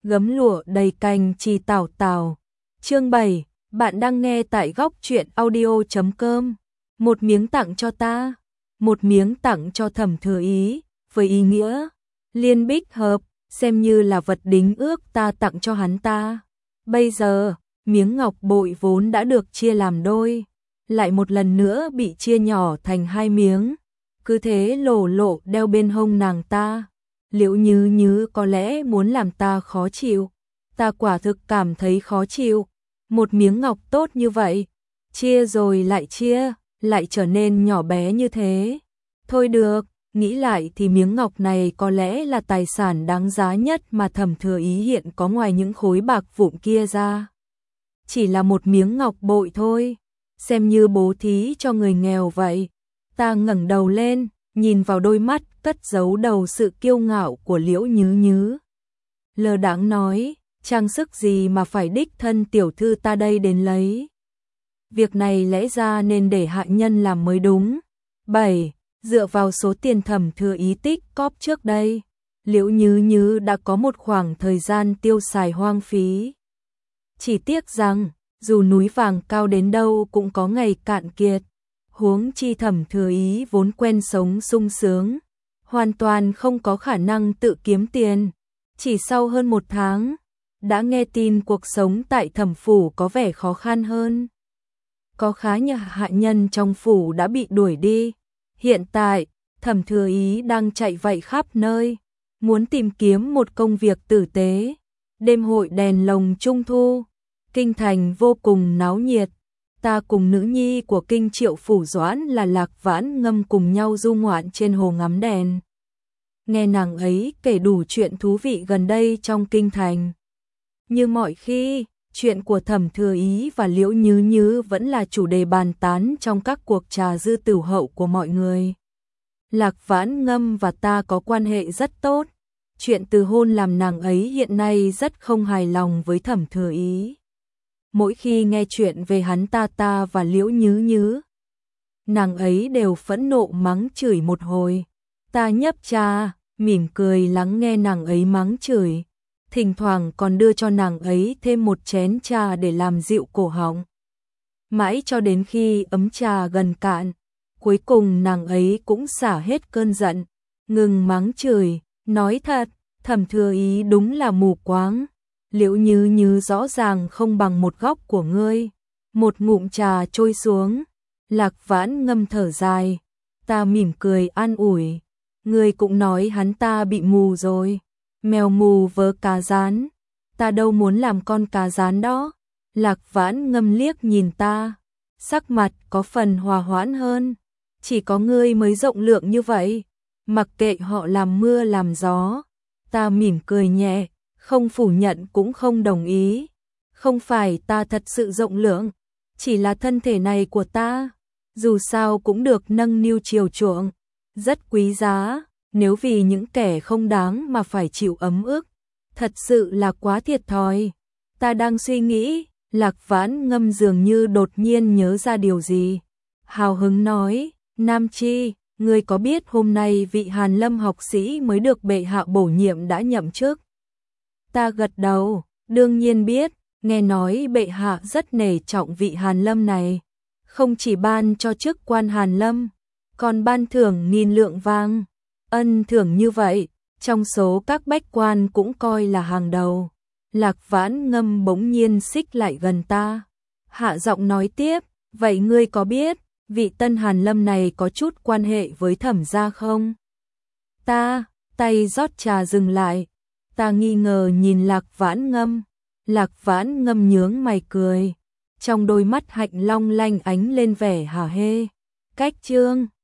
gấm lụa đầy cành chì tảo tảo. Chương 7, bạn đang nghe tại góc truyện audio.com. Một miếng tặng cho ta, một miếng tặng cho Thẩm Thừa Ý, với ý nghĩa liên bích hợp, xem như là vật đính ước ta tặng cho hắn ta. Bây giờ, miếng ngọc bội vốn đã được chia làm đôi, lại một lần nữa bị chia nhỏ thành hai miếng, cứ thế lổ lộ đeo bên hông nàng ta. Liễu Như Như có lẽ muốn làm ta khó chịu, ta quả thực cảm thấy khó chịu. Một miếng ngọc tốt như vậy, chia rồi lại chia, lại trở nên nhỏ bé như thế. Thôi được, nghĩ lại thì miếng ngọc này có lẽ là tài sản đáng giá nhất mà Thẩm Thừa Ý hiện có ngoài những khối bạc vụn kia ra. Chỉ là một miếng ngọc bội thôi, xem như bố thí cho người nghèo vậy. Ta ngẩng đầu lên, nhìn vào đôi mắt cất giấu đầu sự kiêu ngạo của Liễu Như Như. Lơ đãng nói, trang sức gì mà phải đích thân tiểu thư ta đây đến lấy. Việc này lẽ ra nên để hạ nhân làm mới đúng. 7. Dựa vào số tiền Thẩm Thừa Ý tích cóp trước đây, Liễu Như Như đã có một khoảng thời gian tiêu xài hoang phí. Chỉ tiếc rằng, dù núi vàng cao đến đâu cũng có ngày cạn kiệt. Huống chi Thẩm Thừa Ý vốn quen sống sung sướng, hoàn toàn không có khả năng tự kiếm tiền. Chỉ sau hơn một tháng, đã nghe tin cuộc sống tại Thẩm phủ có vẻ khó khăn hơn. Có khá nhiều hạ nhân trong phủ đã bị đuổi đi. Hiện tại, Thẩm Thừa Ý đang chạy vạy khắp nơi, muốn tìm kiếm một công việc tử tế. Đêm hội đèn lồng trung thu, kinh thành vô cùng náo nhiệt. Ta cùng nữ nhi của kinh Triệu phủ Doãn là Lạc Vãn Ngâm cùng nhau du ngoạn trên hồ ngắm đèn. Nghe nàng ấy kể đủ chuyện thú vị gần đây trong kinh thành. Như mọi khi, chuyện của Thẩm Thừa Ý và Liễu Như Như vẫn là chủ đề bàn tán trong các cuộc trà dư tửu hậu của mọi người. Lạc Vãn Ngâm và ta có quan hệ rất tốt. Chuyện từ hôn làm nàng ấy hiện nay rất không hài lòng với Thẩm Thừa Ý. Mỗi khi nghe chuyện về hắn ta và Liễu Như Như, nàng ấy đều phẫn nộ mắng chửi một hồi. Ta nhấp trà, mỉm cười lắng nghe nàng ấy mắng chửi, thỉnh thoảng còn đưa cho nàng ấy thêm một chén trà để làm dịu cổ họng. Mãi cho đến khi ấm trà gần cạn, cuối cùng nàng ấy cũng xả hết cơn giận, ngừng mắng chửi, nói thật, Thẩm Thừa Ý đúng là mù quáng. Liễu Như Như rõ ràng không bằng một góc của ngươi. Một ngụm trà trôi xuống, Lạc Vãn Ngâm thở dài. Ta mỉm cười an ủi, ngươi cũng nói hắn ta bị mù rồi. Mèo mù vớ cá rán, ta đâu muốn làm con cá rán đó. Lạc Vãn Ngâm liếc nhìn ta, sắc mặt có phần hòa hoãn hơn. Chỉ có ngươi mới rộng lượng như vậy, mặc kệ họ làm mưa làm gió. Ta mỉm cười nhẹ, không phủ nhận cũng không đồng ý. Không phải ta thật sự rộng lượng, chỉ là thân thể này của ta, dù sao cũng được nâng niu chiều chuộng, rất quý giá. Nếu vì những kẻ không đáng mà phải chịu ấm ức, thật sự là quá thiệt thòi. Ta đang suy nghĩ, Lạc Vãn Ngâm dường như đột nhiên nhớ ra điều gì. Hào hứng nói, Nam Chi, ngươi có biết hôm nay vị Hàn Lâm học sĩ mới được bệ hạ bổ nhiệm đã nhậm chức? Ta gật đầu, đương nhiên biết, nghe nói bệ hạ rất nể trọng vị Hàn Lâm này. Không chỉ ban cho chức quan Hàn Lâm, còn ban thưởng 1000 lượng vàng. Ân thưởng như vậy, trong số các bách quan cũng coi là hàng đầu. Lạc Vãn Ngâm bỗng nhiên xích lại gần ta, hạ giọng nói tiếp, vậy ngươi có biết, vị tân Hàn Lâm này có chút quan hệ với Thẩm gia không? Ta, tay rót trà dừng lại, ta nghi ngờ nhìn Lạc Vãn Ngâm. Lạc Vãn Ngâm nhướng mày cười, trong đôi mắt hạnh long lanh ánh lên vẻ hả hê. Cách chương